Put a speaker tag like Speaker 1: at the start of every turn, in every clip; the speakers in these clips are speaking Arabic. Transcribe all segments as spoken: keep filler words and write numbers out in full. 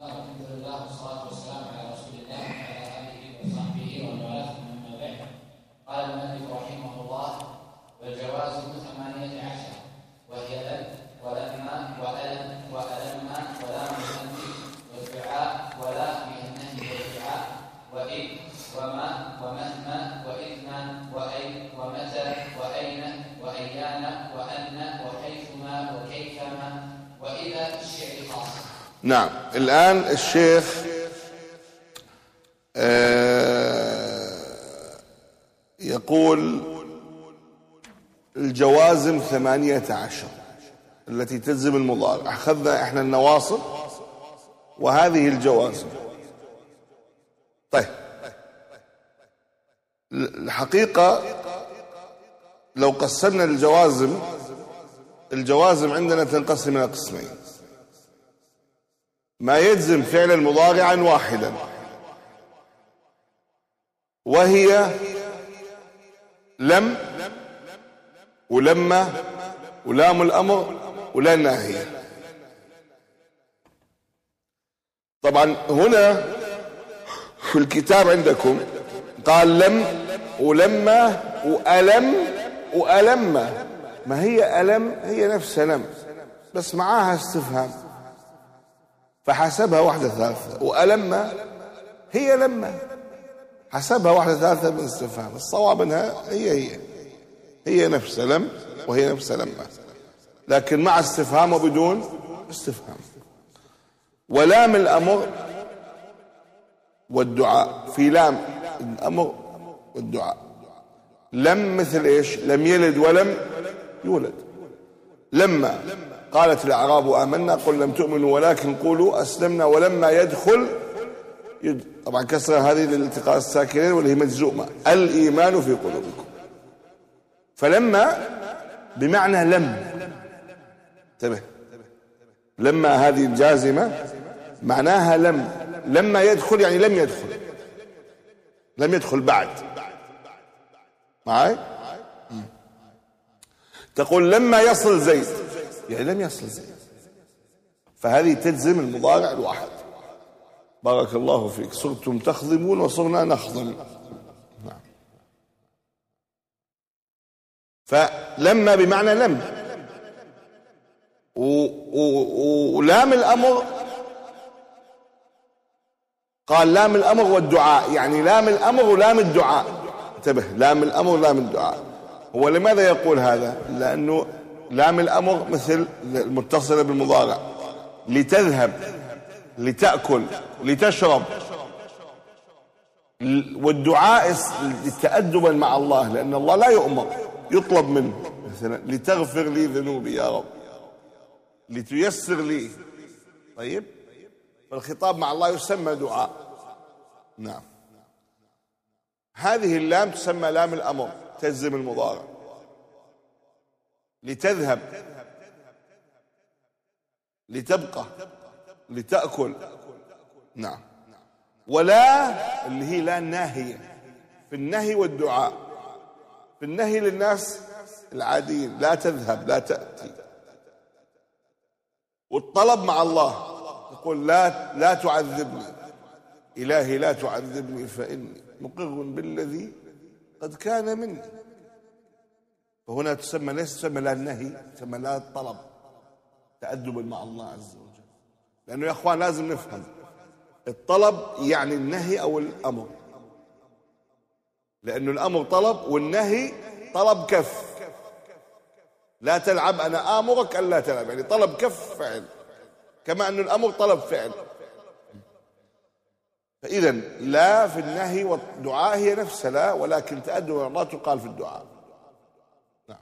Speaker 1: الحمد لله والصلاة والسلام على رسول الله وعلى آله وصحبه ومن والاه أما بعد. قال المؤلف رحمه الله: والجوازم ثمانية عشر، وهي لد ولما وألم وألما ولام الأنف والدعاء ولا من النهي والدعاء وإذ وما ومهما وإثما وأي ومتى وأين وأيان وأن وحيثما وكيفما وإذا الشعر خاصة.
Speaker 2: نعم. الآن الشيخ آه يقول الجوازم ثمانية عشر التي تلزم المضارع. أخذنا إحنا النواصب وهذه الجوازم. طيب، الحقيقة لو قسمنا الجوازم الجوازم عندنا تنقسم إلى قسمين: ما يجزم فعلا مضارعا واحدا، وهي لم ولما ولام الأمر ولا الناهية. طبعا هنا في الكتاب عندكم قال لم ولما وألم وألم. ما هي ألم؟ هي نفسها لم بس معاها استفهام فحسبها واحدة ثالثة، وألم هي لما حسبها واحدة ثالثة من استفهام. الصواب انها هي هي هي نفس لم وهي نفس لما، لكن مع استفهام وبدون استفهام. ولام الأمر والدعاء، في لام الأمر والدعاء. لم مثل ايش؟ لم يلد ولم يولد. لما قالت الأعراب آمنا قل لم تؤمنوا ولكن قولوا أسلمنا ولما يدخل يد... طبعا كسر هذه لالتقاء الساكنين واللي هي مجزومة، الإيمان في قلوبكم. فلما بمعنى لم، انتبه، لما هذه الجازمة معناها لم. لما يدخل يعني لم يدخل، لم يدخل بعد. معي؟ تقول لما يصل زيد يعني لم يصل زيد، فهذه تجزم المضارع الواحد. بارك الله فيك. صرتم تخضمون وصرنا نخضم. نعم. فلما بمعنى لم، ولام الأمر قال لام الأمر والدعاء، يعني لام الأمر ولام الدعاء. انتبه، لام الأمر ولام الدعاء. هو لماذا يقول هذا؟ لأنه لام الأمر مثل المتصلة بالمضارع: لتذهب، لتأكل، لتشرب. والدعاء تأدبا مع الله، لأن الله لا يؤمر، يطلب منه. مثلا لتغفر لي ذنوبي يا رب، لتيسر لي. طيب، فالخطاب مع الله يسمى دعاء. نعم. هذه اللام تسمى لام الأمر، تجزم المضارع. لتذهب، لتبقى، لتأكل. نعم. ولا اللي هي لا الناهية، في النهي والدعاء. في النهي للناس العاديين: لا تذهب، لا تأتي. والطلب مع الله يقول: لا لا تعذبني إلهي، لا تعذبني فإني مقر بالذي قد كان مني. فهنا تسمى ليس تسمى لا النهي، تسمى لا الطلب، تأدبا مع الله عز وجل. لأنه يا أخوان لازم نفهم، الطلب يعني النهي أو الأمر، لأنه الأمر طلب والنهي طلب كف. لا تلعب، أنا آمرك أن لا تلعب، يعني طلب كف فعل، كما أن الأمر طلب فعل. فإذا لا في النهي والدعاء هي نفسها لا، ولكن تأدب الله تقال في الدعاء. نعم.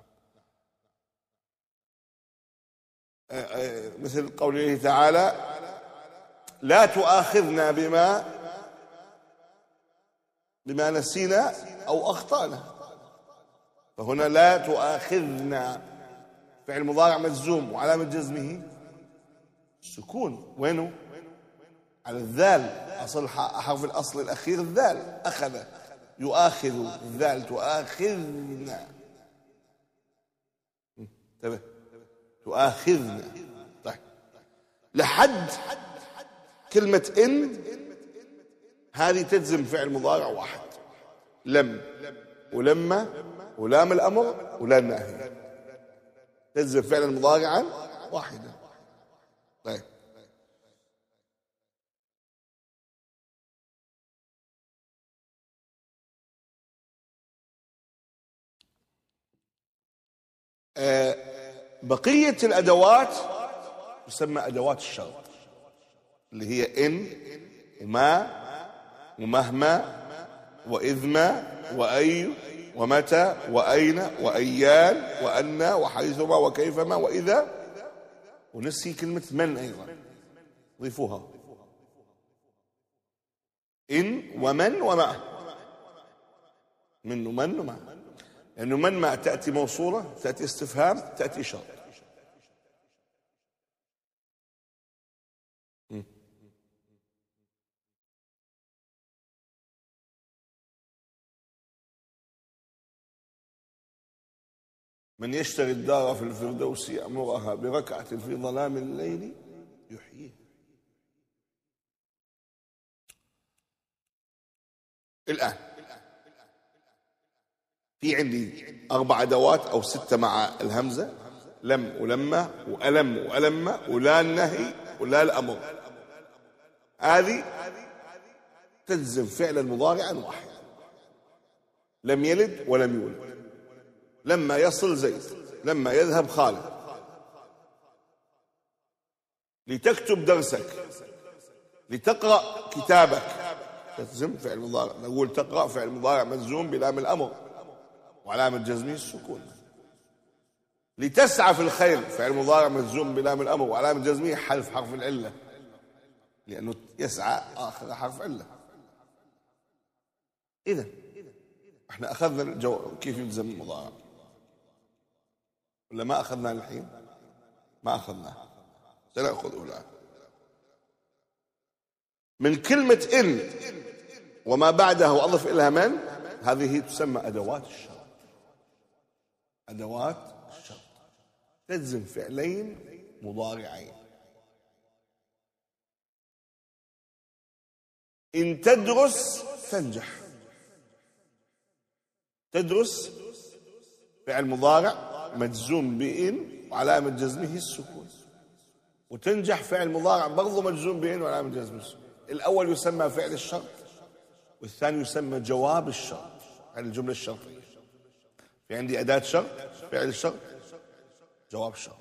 Speaker 2: مثل قوله تعالى: لا تؤاخذنا بما بما نسينا أو أخطأنا. فهنا لا تؤاخذنا فعل مضارع مجزوم، وعلامة جزمه السكون. وينه؟ على الذال، أصل حرف الأصل الأخير الذال. أخذ، يؤاخذ، الذال تؤاخذنا. انتبه، تؤاخذنا. طيب، لحد كلمة إن هذه تجزم فعل مضارع واحد، لم ولما ولام الأمر ولا النهي، تجزم فعل مضارعا واحدا. طيب آه بقية الأدوات تسمى أدوات الشرط، اللي هي إن وما ومهما وإذما وأي ومتى وأين وأيان وأن وحيثما وكيفما وإذا، ونسي كلمة من أيضا ضيفوها، إن ومن وما، من ومن وما، لأنه من ما تأتي موصولة، تأتي استفهام، تأتي شرط. من يشتري الدار في الفردوس يأمرها بركعة في ظلام الليل يحييه. الآن في عندي أربع أدوات أو ستة مع الهمزة، لم ولما وألم وألم ولا النهي ولا الأمر، هذه تجزم فعلا مضارعا واحد، لم يلد ولم يولد. لما يصل زيد، لما يذهب خالد، لتكتب درسك، لتقرأ كتابك، تجزم فعل مضارع. نقول تقرأ فعل مضارع مجزوم بلام الأمر وعلامة جزمه السكون. لتسعى في الخير فعل مضارع مجزوم بلام الأمر وعلامة جزمه حذف حرف العلة، لأنه يسعى آخر حرف علة. إذا احنا أخذنا الجو... كيف يلزم المضارع ولا ما أخذنا الحين؟ ما أخذناه، سنأخذه الآن. من كلمة إن وما بعدها وأضف إليها من، هذه تسمى أدوات الشرط. أدوات الشرط تجزم فعلين مضارعين. إن تدرس تنجح، تدرس فعل مضارع مجزوم بإن وعلامة جزمه السكون، وتنجح فعل مضارع برضه مجزوم بإن وعلامة جزمه السكون. الأول يسمى فعل الشرط والثاني يسمى جواب الشرط، هذه الجملة الشرطية. في عندي أداة شرط، فعل الشرط، جواب الشرط.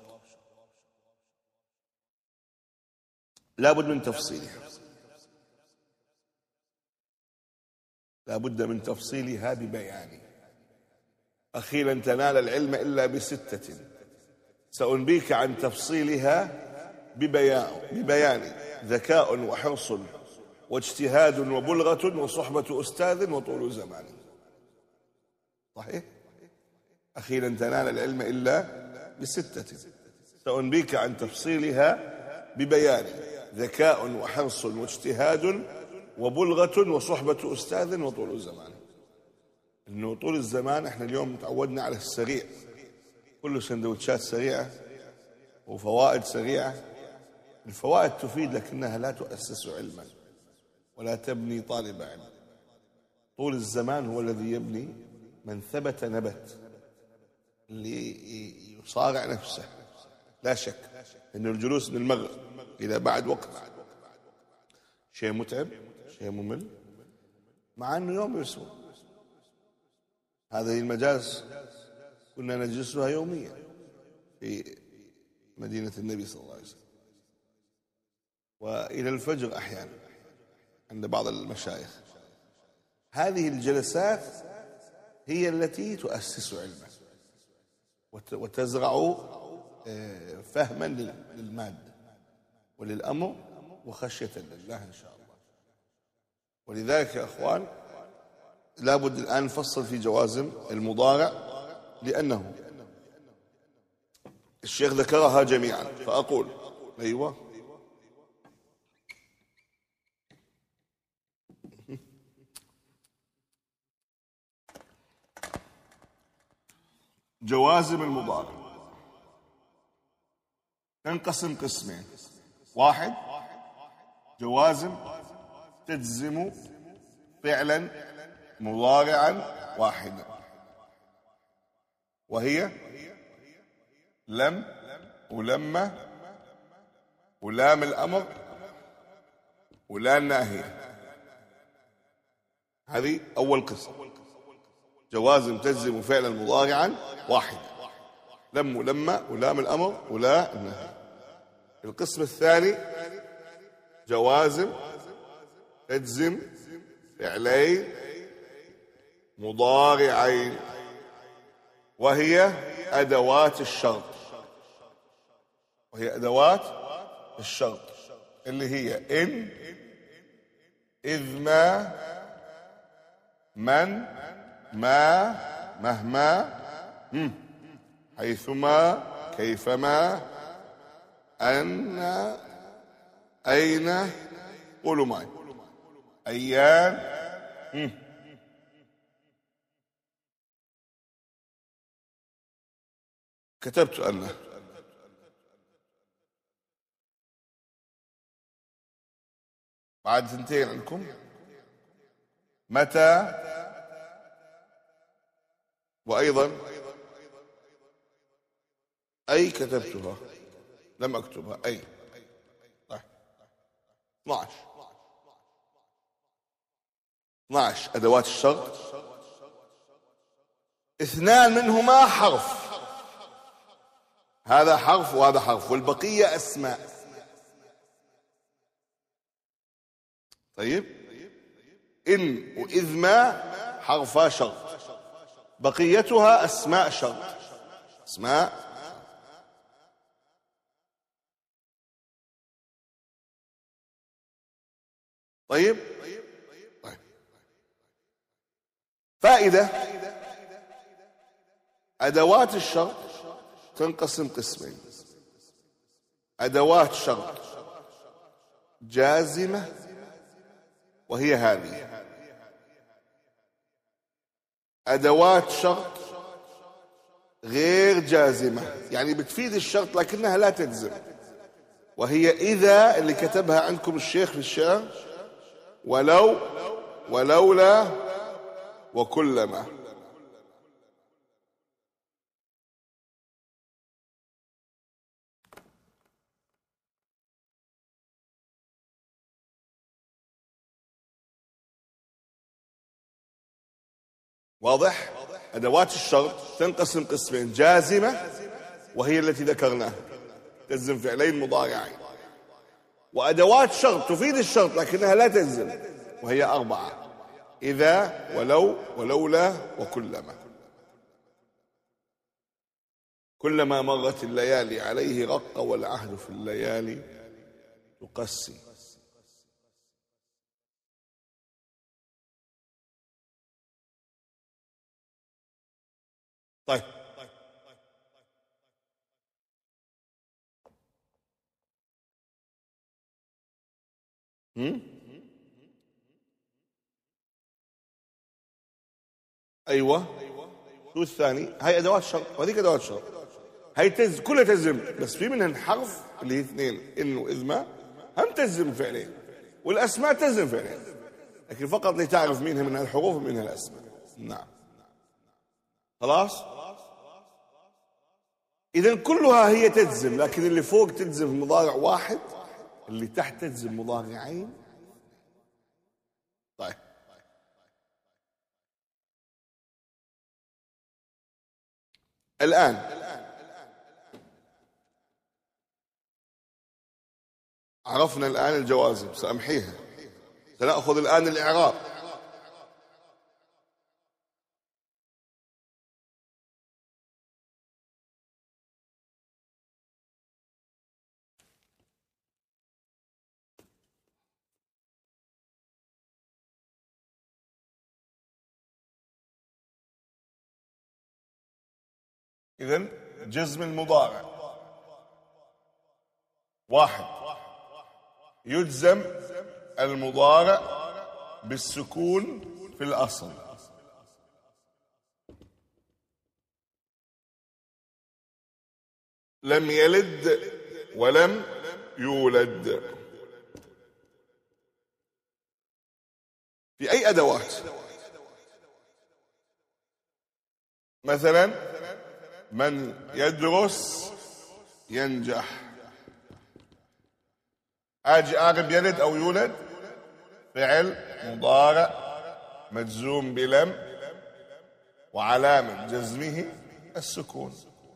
Speaker 2: لابد من تفصيلها، لابد من تفصيلها ببيان. أخي لن تنال العلم إلا بستة سأنبيك عن تفصيلها ببيان, ببيان ذكاء وحرص واجتهاد وبلغة وصحبة أستاذ وطول زمان. صحيح؟ أخي لن تنال العلم إلا بستة سأنبيك عن تفصيلها ببيان ذكاء وحرص واجتهاد وبلغة وصحبة أستاذ وطول زمان. إنه طول الزمان إحنا اليوم تعودنا على السريع، كل سندوتشات سريعة وفوائد سريعة. الفوائد تفيد لكنها لا تؤسس علما ولا تبني طالب علم. طول الزمان هو الذي يبني من ثبت نبت، اللي يصارع نفسه. لا شك أن الجلوس بالمغرب إلى بعد وقت شيء متعب، شيء ممل، مع أنه يوم يسوى. هذه المجالس كنا نجلسها يوميا في مدينة النبي صلى الله عليه وسلم، وإلى الفجر أحيانا عند بعض المشايخ. هذه الجلسات هي التي تؤسس علما وتزرع فهما للمادة وللأمر وخشية لله إن شاء الله. ولذلك يا أخوان لابد الآن نفصل في جوازم المضارع، لأنه الشيخ ذكرها جميعا، فأقول أيوة جوازم المضارع تنقسم قسمين: واحد جوازم تجزم فعلا مضارعا واحدا، وهي لم ولما ولام الأمر ولا الناهية. هذه أول قسم، جوازم تجزم فعلا مضارعا واحدا، لم ولما ولام الأمر ولا الناهية. القسم الثاني جوازم تجزم فعلين مضارعين، وهي أدوات الشرط، وهي أدوات الشرط اللي هي إن، إذ ما، من، ما، مهما، حيثما، كيفما، أن، أين، قولوا معي، أيان. كتبت أن. بعد ثنتين عندكم متى، وأيضا أي كتبتها، لم أكتبها أي. طيب اثنعش اثنعش أدوات الشرط، اثنان منهما حرف، هذا حرف وهذا حرف، والبقية أسماء. طيب إن وإذ ما حرفا شرط، بقيتها أسماء شرط، أسماء. طيب طيب فائدة، أدوات الشرط تنقسم قسمين: أدوات شرط جازمة وهي هذه، أدوات شرط غير جازمة يعني بتفيد الشرط لكنها لا تجزم، وهي إذا اللي كتبها عندكم الشيخ في الشعر، ولو، ولولا، وكلما. واضح؟ أدوات الشرط تنقسم قسمين: جازمة وهي التي ذكرناها تجزم فعلين مضارعين، وأدوات شرط تفيد الشرط لكنها لا تجزم وهي أربعة: إذا، ولو، ولولا، وكلما. كلما مرت الليالي عليه رق، والعهد في الليالي تقسي. طيب هم؟ أيوة. شو الثاني؟ هاي أدوات شرط وهذيك أدوات شرط، هاي تز كلها تجزم، بس في منهن حرف اللي هي اثنين إن وإذ ما هم تجزم فعلين، والأسماء تجزم فعلين، لكن فقط لتعرف منها من الحروف ومنها الأسماء. نعم خلاص. إذن كلها هي تجزم، لكن اللي فوق تجزم مضارع واحد، اللي تحت تجزم مضارعين. طيب الآن عرفنا الآن الجوازم، سأمحيها، سنأخذ الآن الإعراب. إذن جزم المضارع: واحد، يجزم المضارع بالسكون في الأصل، لم يلد ولم يولد. في أي أدوات. مثلا من يدرس ينجح، أجي أعرب يلد أو يولد، فعل مضارع مجزوم بلم وعلامة جزمه السكون.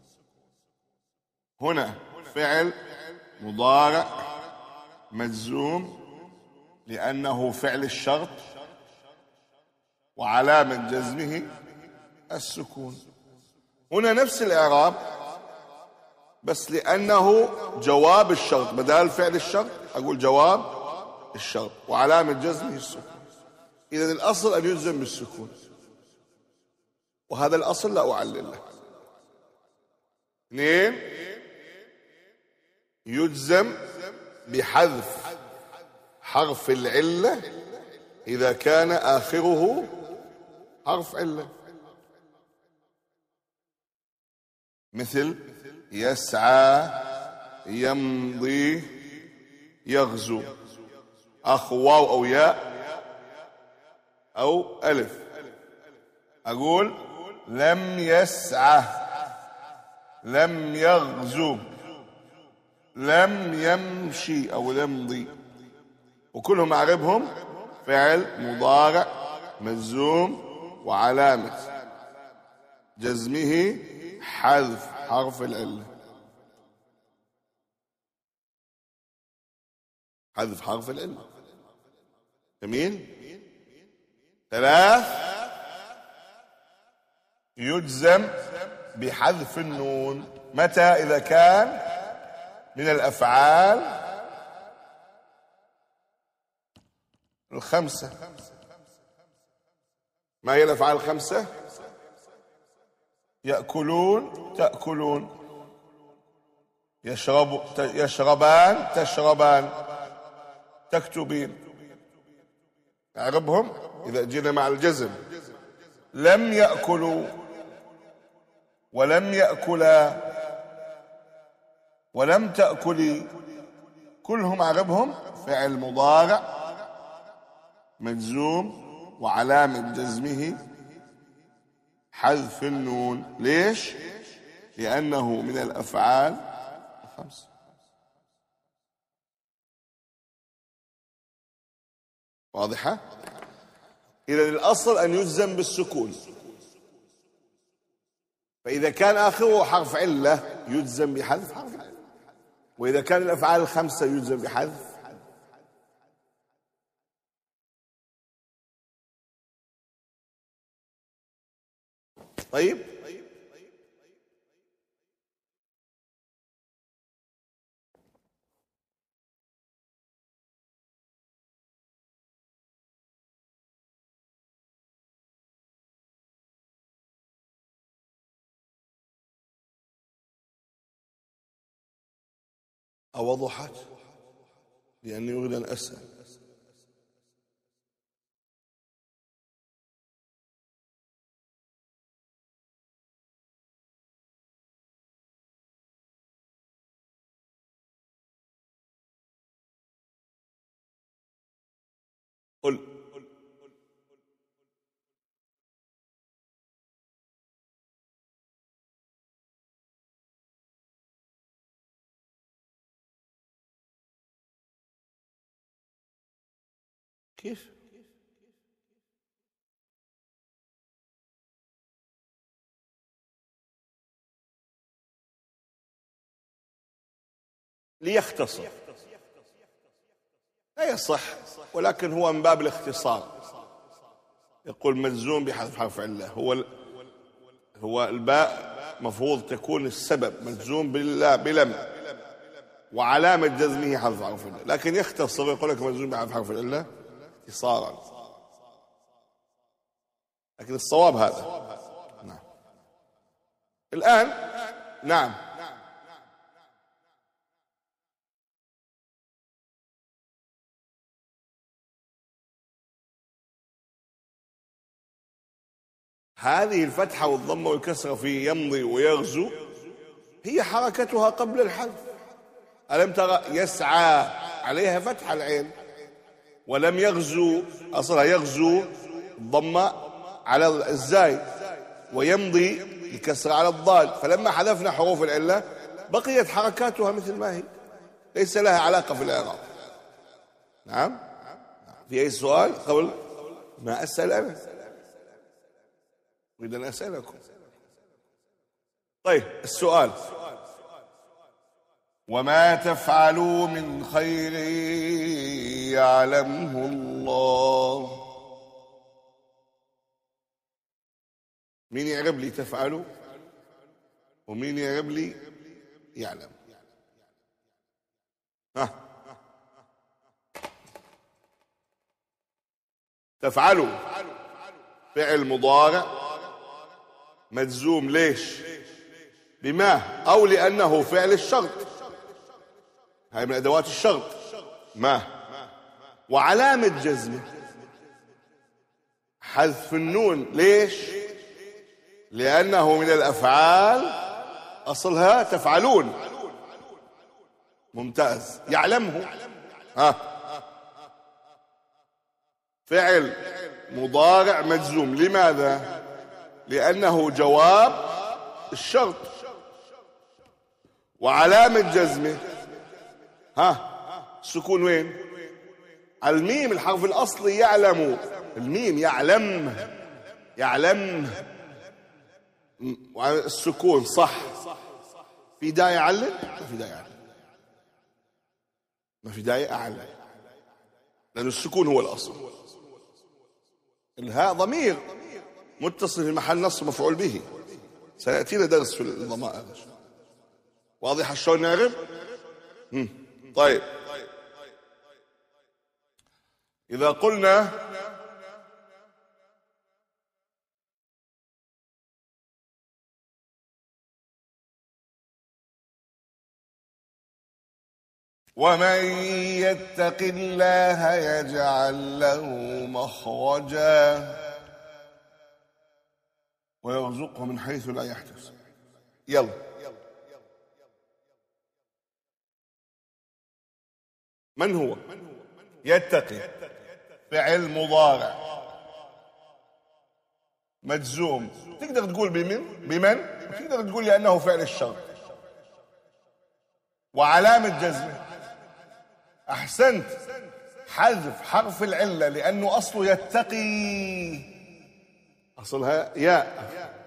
Speaker 2: هنا فعل مضارع مجزوم لأنه فعل الشرط وعلامة جزمه السكون. هنا نفس الإعراب بس لأنه جواب الشرط، بدال فعل الشرط أقول جواب الشرط وعلامة جزمه السكون. إذن الأصل أن يجزم بالسكون، وهذا الأصل لا أعلل له. اثنين، يجزم بحذف حرف العلة إذا كان آخره حرف علة، مثل يسعى، يمضي، يغزو. أخ واو أو ياء أو ألف، أقول لم يسعى، لم يغزو، لم يمشي أو يمضي، وكلهم أعربهم فعل مضارع مجزوم وعلامة جزمه حذف حرف العلة، حذف حرف العلة. جميل. ثلاث، يجزم بحذف النون. متى؟ إذا كان من الأفعال الخمسة. ما هي الأفعال الخمسة؟ يأكلون، تأكلون، يشرب يشربان، تشربان، تكتبين. أعربهم إذا جينا مع الجزم. لم يأكلوا، ولم يأكلا، ولم تأكلي، كلهم أعربهم فعل مضارع مجزوم وعلامة جزمه حذف النون. ليش؟ لأنه من الأفعال الخمس. واضحة؟ إذا الأصل أن يجزم بالسكون، فإذا كان آخره حرف علة يجزم بحذف حرف علة، وإذا كان الأفعال الخمسة يجزم بحذف. طيب، أوضحت؟ لأني أريد أن أسأل. قل. كيف؟ ليختصر، لا يصح، ولكن هو من باب الاختصار. يقول مجزوم بحذف حرف علة. هو هو الباء مفروض تكون السبب، مجزوم بلم وعلامة جزمه حذف حرف علة، لكن يختصر يقول لك مجزوم بحذف حرف علة اختصارا، لكن الصواب هذا. نعم. الآن نعم، هذه الفتحة والضمة والكسرة في يمضي ويغزو هي حركتها قبل الحذف. ألم ترى يسعى عليها فتحة العين، ولم يغزو، أصلها يغزو الضمة على الزاي، ويمضي الكسر على الضاد، فلما حذفنا حروف العلة بقيت حركاتها مثل ما هي، ليس لها علاقة في الإعراب. نعم. في أي سؤال قبل ما أسأل أنا؟ أريد أن أسألكم. طيب السؤال: وما تفعلوا من خير يعلمه الله. مين يعرب لي تفعلوا ومين يعرب لي يعلم؟ ها. تفعلوا فعل مضارع مجزوم، ليش؟ بما أو لأنه فعل الشرط، هاي من أدوات الشرط ما، وعلامة جزمه حذف النون، ليش؟ لأنه من الأفعال أصلها تفعلون. ممتاز. يعلمه، ها، فعل مضارع مجزوم، لماذا؟ لأنه جواب الشرط، وعلامة جزمه ها السكون. وين؟ على الميم، الحرف الأصلي يعلم، الميم يعلم، يعلم السكون صح. في داعي أعلم؟ ما في داعي أعلم، ما في داعي أعلم، لأن السكون هو الأصل. الهاء ضمير متصل في محل نصب مفعول به، سيأتينا درس في الضمائر. واضح شلون نعرف؟ طيب، إذا قلنا ومن يتق الله يجعل له مخرجا ويرزقه من حيث لا يحتسب. يلا، من هو يتقي؟ فعل مضارع مجزوم، تقدر تقول بمن بمن تقدر تقول لأنه فعل الشرط، وعلامة جزمه أحسنت حذف حرف العلة لأنه أصله يتقي، أصلها ياء.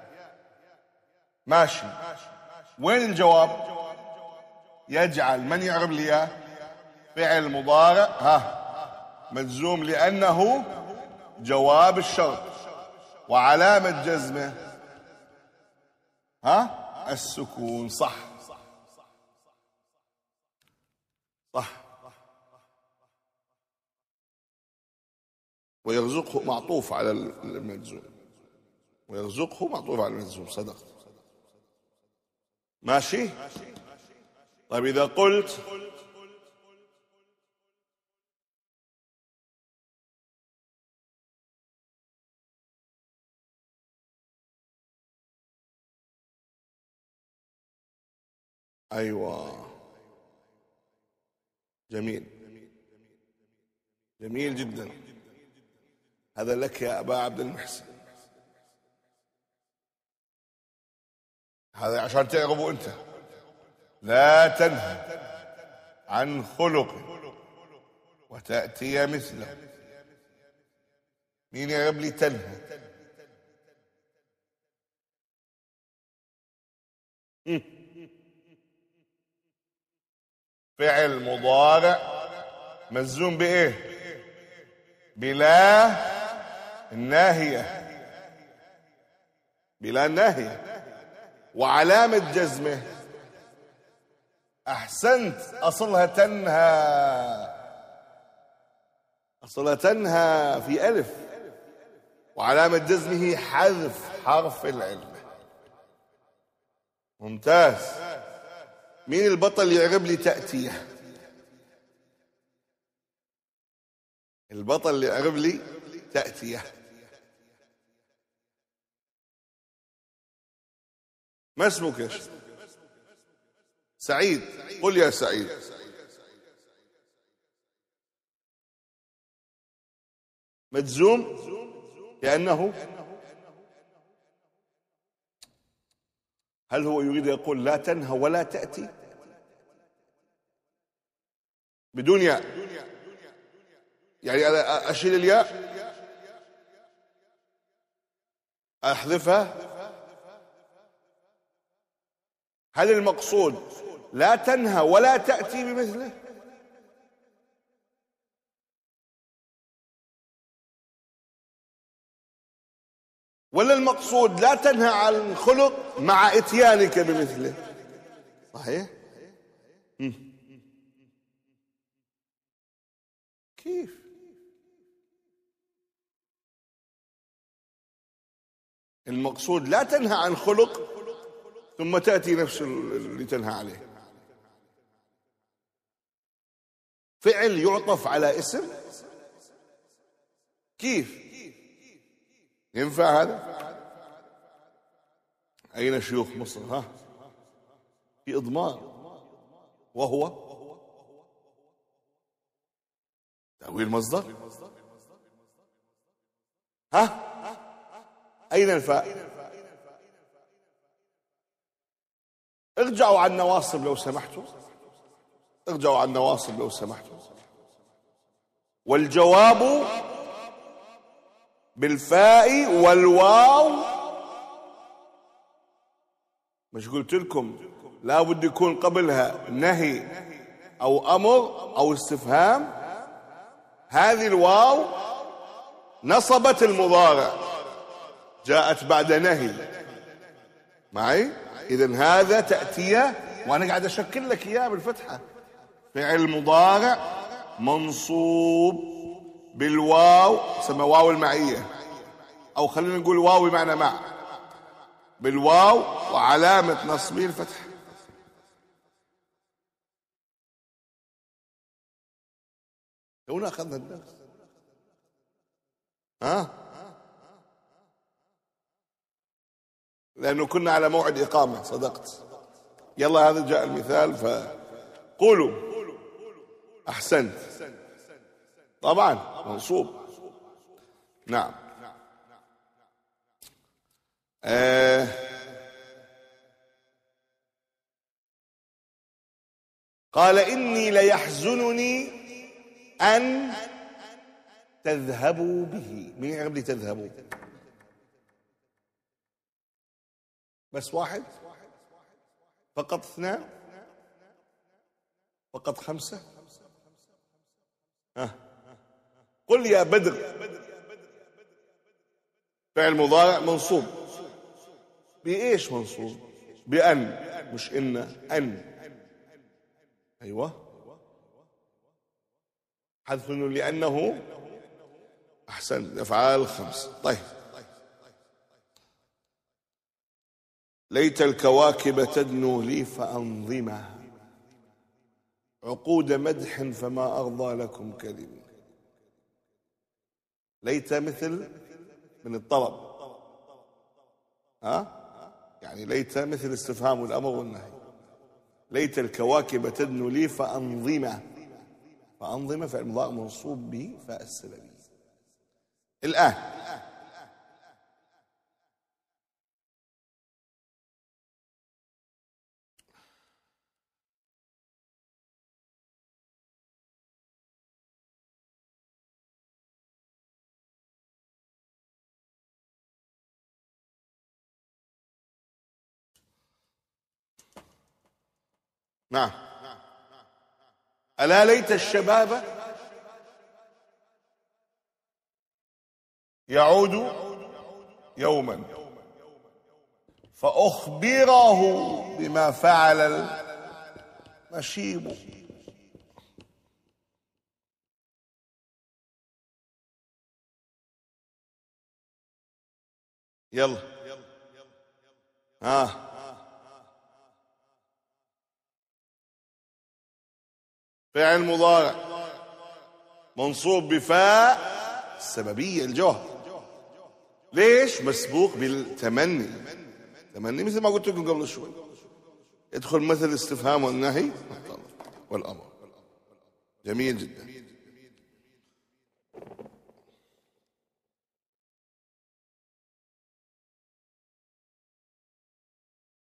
Speaker 2: ماشي. وين الجواب؟ يجعل. من يعرب لي يا؟ فعل مضارع ها مجزوم لأنه جواب الشرط، وعلامة جزمه ها السكون. صح صح. ويرزقه معطوف على المجزوم، ويرزقه معطوف على المجزوم. صدقت. ماشي. طيب إذا قلت أيوة، جميل جميل جدا، هذا لك يا أبا عبد المحسن، هذا عشان تعرفوا أنت. لا تنهى عن خلق وتأتي مثله. مين يعرب لي تنهى؟ فعل مضارع مجزوم بإيه؟ بلا الناهية، بلا الناهية، وعلامة جزمه أحسنت أصلها تنهى، أصلها تنهى في ألف، وعلامة جزمه حذف حرف العلة. ممتاز. مين البطل يعرب لي تأتيه؟ البطل اللي يعرب لي تأتيه. ما اسمك يا شيخ؟ سعيد. قل يا سعيد. مجزوم لأنه، هل هو يريد يقول لا تنهى ولا تأتي بدون ياء؟ يعني أشيل الياء أحذفها. هل المقصود لا تنهى ولا تأتي بمثله؟ ولا المقصود لا تنهى عن خلق مع اتيانك بمثله؟ صحيح؟ مم. كيف؟ المقصود لا تنهى عن خلق ثم تأتي نفس اللي تنهى عليه. فعل يعطف على اسم، كيف ينفع هذا؟ أين شيوخ مصر؟ ها، في إضمار، وهو تأويل مصدر. ها، أين الفاء؟ ارجعوا عن النواصب لو سمحتوا، ارجعوا عن النواصب لو سمحتوا. والجواب بالفاء والواو، مش قلت لكم لا بد يكون قبلها نهي أو أمر أو استفهام؟ هذه الواو نصبت المضارع، جاءت بعد نهي معي. إذن هذا تأتيه، وأنا قاعد أشكل لك إياه بالفتحة، فعل مضارع منصوب بالواو، سمى واو المعية، أو خلينا نقول واو بمعنى مع، بالواو وعلامة نصبه الفتح. هنا أخذنا الدرس. ها، لأنه كنا على موعد إقامة، صدقت. يلا هذا جاء المثال، فقولوا. أحسنت، طبعا منصوب. نعم. آه قال إني ليحزنني أن تذهبوا به. مين يعرف لي تذهبوا؟ بس واحد فقط؟ اثنان فقط؟ خمسة؟ ها، قل يا بدر. فعل مضارع منصوب بإيش؟ منصوب بأن، مش إن، أن. أيوة، حذف لأنه. أحسن، أفعال خمس. طيب، ليت الكواكب تدنو لي فأنظمها عقود مدح فما أرضى لكم كلمة. ليت مثل من الطلب، ها، يعني ليت مثل استفهام الأمر والنهي. ليت الكواكب تدنو لي فأنظمة. فأنظمة فعل مضارع منصوب به فاء السببية. الآن نعم. ألا ليت الشباب يعود يوما فأخبره بما فعل المشيب. يلا ها، فعل مضارع منصوب بفاء السببية الجوهر. ليش؟ مسبوق بالتمني. تمني مثل ما قلت لكم قبل شوي، يدخل مثل الاستفهام والنهي والأمر. جميل جدا.